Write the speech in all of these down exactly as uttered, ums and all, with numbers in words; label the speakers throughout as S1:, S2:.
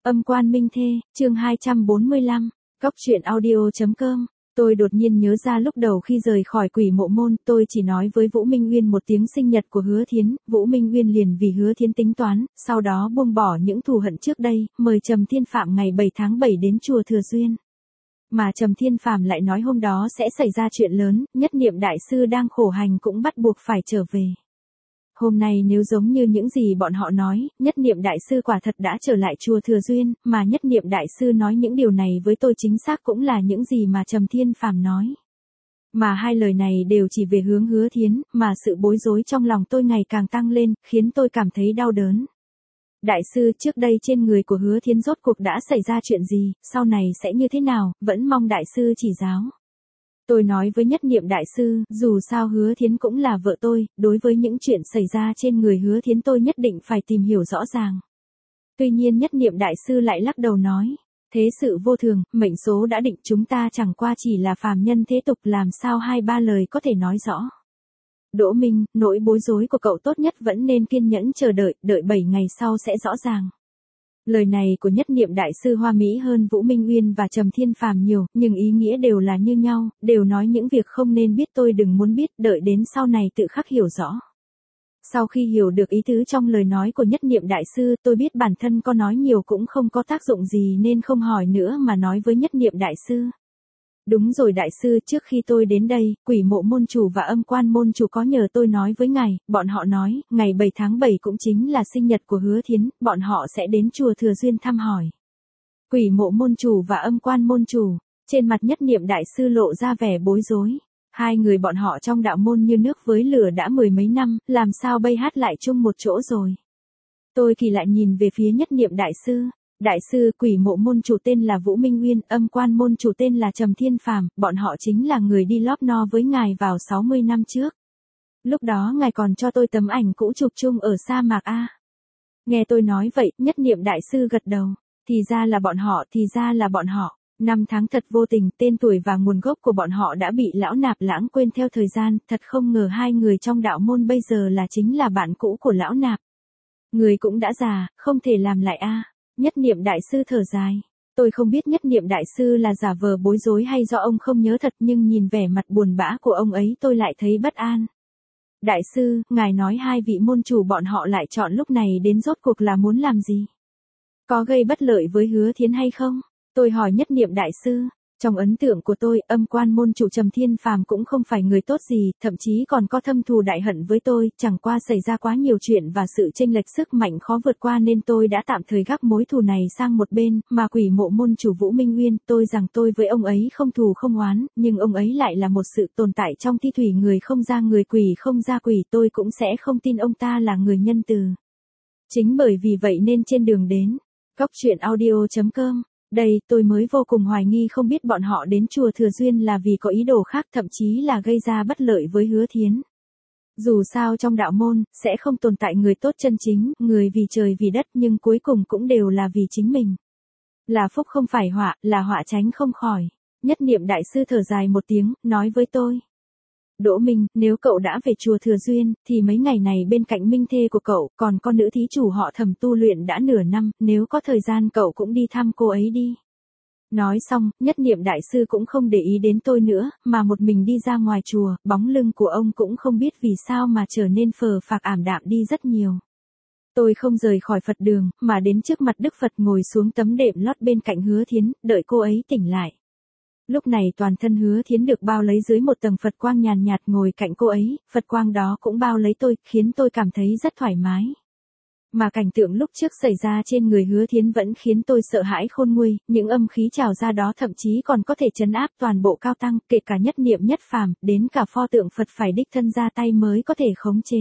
S1: Âm quan minh thê, chương hai trăm bốn mươi lăm, Cóc truyện audio.com. Tôi đột nhiên nhớ ra lúc đầu khi rời khỏi Quỷ Mộ Môn, tôi chỉ nói với Vũ Minh Uyên một tiếng sinh nhật của Hứa Thiến, Vũ Minh Uyên liền vì Hứa Thiến tính toán, sau đó buông bỏ những thù hận trước đây, mời Trầm Thiên Phạm ngày bảy tháng bảy đến chùa Thừa Duyên. Mà Trầm Thiên Phạm lại nói hôm đó sẽ xảy ra chuyện lớn, Nhất Niệm Đại Sư đang khổ hành cũng bắt buộc phải trở về. Hôm nay nếu giống như những gì bọn họ nói, Nhất Niệm Đại Sư quả thật đã trở lại chùa Thừa Duyên, mà Nhất Niệm Đại Sư nói những điều này với tôi chính xác cũng là những gì mà Trầm Thiên Phạm nói. Mà hai lời này đều chỉ về hướng Hứa Thiến, mà sự bối rối trong lòng tôi ngày càng tăng lên, khiến tôi cảm thấy đau đớn. Đại sư, trước đây trên người của Hứa Thiến rốt cuộc đã xảy ra chuyện gì, sau này sẽ như thế nào, vẫn mong đại sư chỉ giáo. Tôi nói với Nhất Niệm Đại Sư, dù sao Hứa Thiến cũng là vợ tôi, đối với những chuyện xảy ra trên người Hứa Thiến tôi nhất định phải tìm hiểu rõ ràng. Tuy nhiên Nhất Niệm Đại Sư lại lắc đầu nói, thế sự vô thường, mệnh số đã định, chúng ta chẳng qua chỉ là phàm nhân thế tục, làm sao hai ba lời có thể nói rõ. Đỗ Minh, nỗi bối rối của cậu tốt nhất vẫn nên kiên nhẫn chờ đợi, đợi bảy ngày sau sẽ rõ ràng. Lời này của Nhất Niệm Đại Sư hoa mỹ hơn Vũ Minh Uyên và Trầm Thiên Phạm nhiều, nhưng ý nghĩa đều là như nhau, đều nói những việc không nên biết tôi đừng muốn biết, đợi đến sau này tự khắc hiểu rõ. Sau khi hiểu được ý tứ trong lời nói của Nhất Niệm Đại Sư, tôi biết bản thân có nói nhiều cũng không có tác dụng gì nên không hỏi nữa mà nói với Nhất Niệm Đại Sư. Đúng rồi đại sư, trước khi tôi đến đây, Quỷ Mộ Môn chủ và Âm Quan Môn chủ có nhờ tôi nói với ngài, bọn họ nói, ngày bảy tháng bảy cũng chính là sinh nhật của Hứa Thiến, bọn họ sẽ đến chùa Thừa Duyên thăm hỏi. Quỷ Mộ Môn chủ và Âm Quan Môn chủ, trên mặt Nhất Niệm Đại Sư lộ ra vẻ bối rối. Hai người bọn họ trong đạo môn như nước với lửa đã mười mấy năm, làm sao bây hát lại chung một chỗ rồi. Tôi kỳ lại nhìn về phía Nhất Niệm Đại Sư. Đại sư, Quỷ Mộ Môn chủ tên là Vũ Minh Uyên, Âm Quan Môn chủ tên là Trầm Thiên Phạm, bọn họ chính là người đi lót no với ngài vào sáu mươi năm trước. Lúc đó ngài còn cho tôi tấm ảnh cũ chụp chung ở sa mạc A. Nghe tôi nói vậy, Nhất Niệm Đại Sư gật đầu. Thì ra là bọn họ, thì ra là bọn họ. Năm tháng thật vô tình, tên tuổi và nguồn gốc của bọn họ đã bị lão nạp lãng quên theo thời gian, thật không ngờ hai người trong đạo môn bây giờ là chính là bạn cũ của lão nạp. Người cũng đã già, không thể làm lại A. Nhất Niệm Đại Sư thở dài. Tôi không biết Nhất Niệm Đại Sư là giả vờ bối rối hay do ông không nhớ thật, nhưng nhìn vẻ mặt buồn bã của ông ấy tôi lại thấy bất an. Đại sư, ngài nói hai vị môn chủ bọn họ lại chọn lúc này đến rốt cuộc là muốn làm gì? Có gây bất lợi với Hứa Thiến hay không? Tôi hỏi Nhất Niệm Đại Sư. Trong ấn tượng của tôi, Âm Quan Môn chủ Trầm Thiên Phạm cũng không phải người tốt gì, thậm chí còn có thâm thù đại hận với tôi, chẳng qua xảy ra quá nhiều chuyện và sự chênh lệch sức mạnh khó vượt qua nên tôi đã tạm thời gác mối thù này sang một bên, mà Quỷ Mộ Môn chủ Vũ Minh Uyên, tôi rằng tôi với ông ấy không thù không oán, nhưng ông ấy lại là một sự tồn tại trong thi thủy, người không ra người, quỷ không ra quỷ, tôi cũng sẽ không tin ông ta là người nhân từ. Chính bởi vì vậy nên trên đường đến, Cóc truyện audio.com. Đây, tôi mới vô cùng hoài nghi không biết bọn họ đến chùa Thừa Duyên là vì có ý đồ khác, thậm chí là gây ra bất lợi với Hứa Thiến. Dù sao trong đạo môn, sẽ không tồn tại người tốt chân chính, người vì trời vì đất, nhưng cuối cùng cũng đều là vì chính mình. Là phúc không phải họa, là họa tránh không khỏi. Nhất Niệm Đại Sư thở dài một tiếng, nói với tôi. Đỗ Minh, nếu cậu đã về chùa Thừa Duyên, thì mấy ngày này bên cạnh minh thê của cậu, còn con nữ thí chủ họ Thẩm tu luyện đã nửa năm, nếu có thời gian cậu cũng đi thăm cô ấy đi. Nói xong, Nhất Niệm Đại Sư cũng không để ý đến tôi nữa, mà một mình đi ra ngoài chùa, bóng lưng của ông cũng không biết vì sao mà trở nên phờ phạc ảm đạm đi rất nhiều. Tôi không rời khỏi Phật đường, mà đến trước mặt Đức Phật ngồi xuống tấm đệm lót bên cạnh Hứa Thiến, đợi cô ấy tỉnh lại. Lúc này toàn thân Hứa Thiến được bao lấy dưới một tầng Phật quang nhàn nhạt ngồi cạnh cô ấy, Phật quang đó cũng bao lấy tôi, khiến tôi cảm thấy rất thoải mái. Mà cảnh tượng lúc trước xảy ra trên người Hứa Thiến vẫn khiến tôi sợ hãi khôn nguôi, những âm khí trào ra đó thậm chí còn có thể trấn áp toàn bộ cao tăng, kể cả Nhất Niệm Nhất Phàm, đến cả pho tượng Phật phải đích thân ra tay mới có thể khống chế.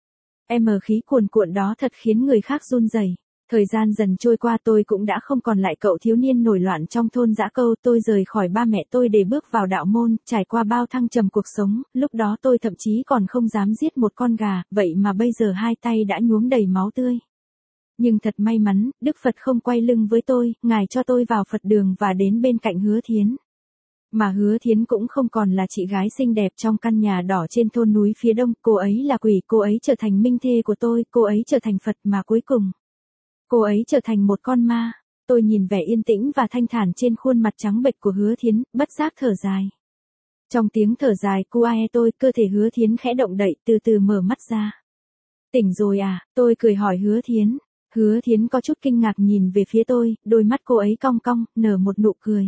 S1: Em khí cuồn cuộn đó thật khiến người khác run rẩy. Thời gian dần trôi qua tôi cũng đã không còn lại cậu thiếu niên nổi loạn trong thôn dã câu, tôi rời khỏi ba mẹ tôi để bước vào đạo môn, trải qua bao thăng trầm cuộc sống, lúc đó tôi thậm chí còn không dám giết một con gà, vậy mà bây giờ hai tay đã nhuốm đầy máu tươi. Nhưng thật may mắn, Đức Phật không quay lưng với tôi, ngài cho tôi vào Phật đường và đến bên cạnh Hứa Thiến. Mà Hứa Thiến cũng không còn là chị gái xinh đẹp trong căn nhà đỏ trên thôn núi phía đông, cô ấy là quỷ, cô ấy trở thành minh thê của tôi, cô ấy trở thành Phật, mà cuối cùng cô ấy trở thành một con ma. Tôi nhìn vẻ yên tĩnh và thanh thản trên khuôn mặt trắng bệch của Hứa Thiến, bất giác thở dài. Trong tiếng thở dài cu e tôi, cơ thể Hứa Thiến khẽ động đậy, từ từ mở mắt ra. Tỉnh rồi à, tôi cười hỏi Hứa Thiến. Hứa Thiến có chút kinh ngạc nhìn về phía tôi, đôi mắt cô ấy cong cong, nở một nụ cười.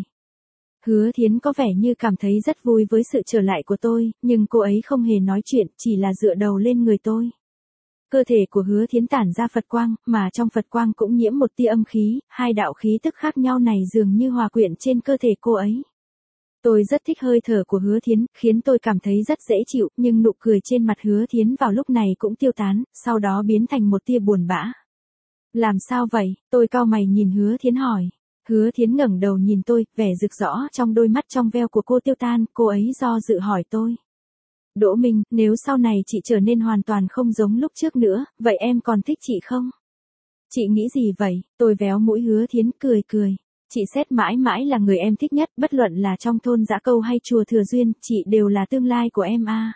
S1: Hứa Thiến có vẻ như cảm thấy rất vui với sự trở lại của tôi, nhưng cô ấy không hề nói chuyện, chỉ là dựa đầu lên người tôi. Cơ thể của Hứa Thiến tản ra Phật quang, mà trong Phật quang cũng nhiễm một tia âm khí, hai đạo khí tức khác nhau này dường như hòa quyện trên cơ thể cô ấy. Tôi rất thích hơi thở của Hứa Thiến, khiến tôi cảm thấy rất dễ chịu, nhưng nụ cười trên mặt Hứa Thiến vào lúc này cũng tiêu tán, sau đó biến thành một tia buồn bã. Làm sao vậy? Tôi cau mày nhìn Hứa Thiến hỏi. Hứa Thiến ngẩng đầu nhìn tôi, vẻ rực rõ trong đôi mắt trong veo của cô tiêu tan, cô ấy do dự hỏi tôi. Đỗ Minh, nếu sau này chị trở nên hoàn toàn không giống lúc trước nữa, vậy em còn thích chị không? Chị nghĩ gì vậy? Tôi véo mũi Hứa Thiến cười cười. Chị Sét mãi mãi là người em thích nhất, bất luận là trong thôn Dã Câu hay chùa Thừa Duyên, chị đều là tương lai của em a. À.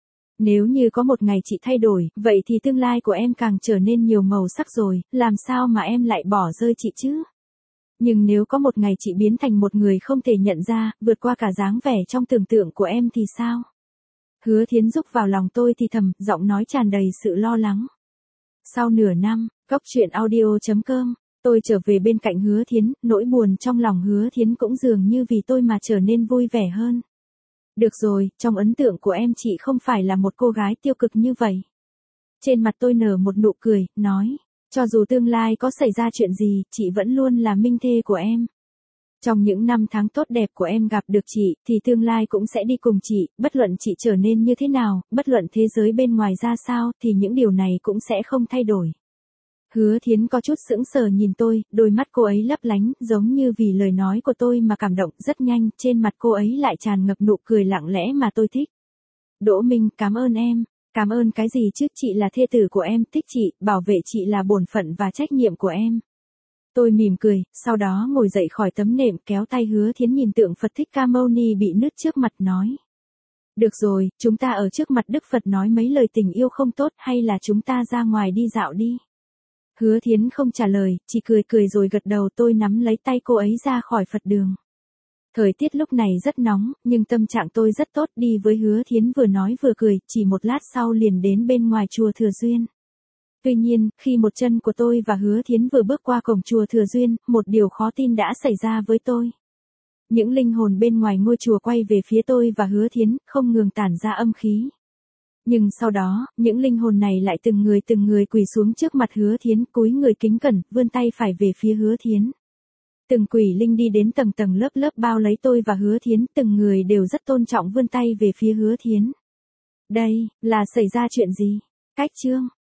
S1: Nếu như có một ngày chị thay đổi, vậy thì tương lai của em càng trở nên nhiều màu sắc rồi, làm sao mà em lại bỏ rơi chị chứ? Nhưng nếu có một ngày chị biến thành một người không thể nhận ra, vượt qua cả dáng vẻ trong tưởng tượng của em thì sao? Hứa Thiến rúc vào lòng tôi thì thầm, giọng nói tràn đầy sự lo lắng. Sau nửa năm, Góc Truyện Audio chấm com, tôi trở về bên cạnh Hứa Thiến, nỗi buồn trong lòng Hứa Thiến cũng dường như vì tôi mà trở nên vui vẻ hơn. Được rồi, trong ấn tượng của em chị không phải là một cô gái tiêu cực như vậy. Trên mặt tôi nở một nụ cười, nói, cho dù tương lai có xảy ra chuyện gì, chị vẫn luôn là minh thê của em. Trong những năm tháng tốt đẹp của em gặp được chị, thì tương lai cũng sẽ đi cùng chị, bất luận chị trở nên như thế nào, bất luận thế giới bên ngoài ra sao, thì những điều này cũng sẽ không thay đổi. Hứa Thiến có chút sững sờ nhìn tôi, đôi mắt cô ấy lấp lánh, giống như vì lời nói của tôi mà cảm động. Rất nhanh, trên mặt cô ấy lại tràn ngập nụ cười lặng lẽ mà tôi thích. Đỗ Minh, cảm ơn em. Cảm ơn cái gì chứ, chị là thê tử của em, thích chị, bảo vệ chị là bổn phận và trách nhiệm của em. Tôi mỉm cười, sau đó ngồi dậy khỏi tấm nệm, kéo tay Hứa Thiến nhìn tượng Phật Thích Ca Mâu Ni bị nứt trước mặt nói. Được rồi, chúng ta ở trước mặt Đức Phật nói mấy lời tình yêu không tốt, hay là chúng ta ra ngoài đi dạo đi. Hứa Thiến không trả lời, chỉ cười cười rồi gật đầu. Tôi nắm lấy tay cô ấy ra khỏi Phật đường. Thời tiết lúc này rất nóng, nhưng tâm trạng tôi rất tốt, đi với Hứa Thiến vừa nói vừa cười, chỉ một lát sau liền đến bên ngoài chùa Thừa Duyên. Tuy nhiên, khi một chân của tôi và Hứa Thiến vừa bước qua cổng chùa Thừa Duyên, một điều khó tin đã xảy ra với tôi. Những linh hồn bên ngoài ngôi chùa quay về phía tôi và Hứa Thiến, không ngừng tản ra âm khí. Nhưng sau đó, những linh hồn này lại từng người từng người quỳ xuống trước mặt Hứa Thiến, cúi người kính cẩn, vươn tay phải về phía Hứa Thiến. Từng quỷ linh đi đến tầng tầng lớp lớp bao lấy tôi và Hứa Thiến, từng người đều rất tôn trọng vươn tay về phía Hứa Thiến. Đây, là xảy ra chuyện gì? Cách chương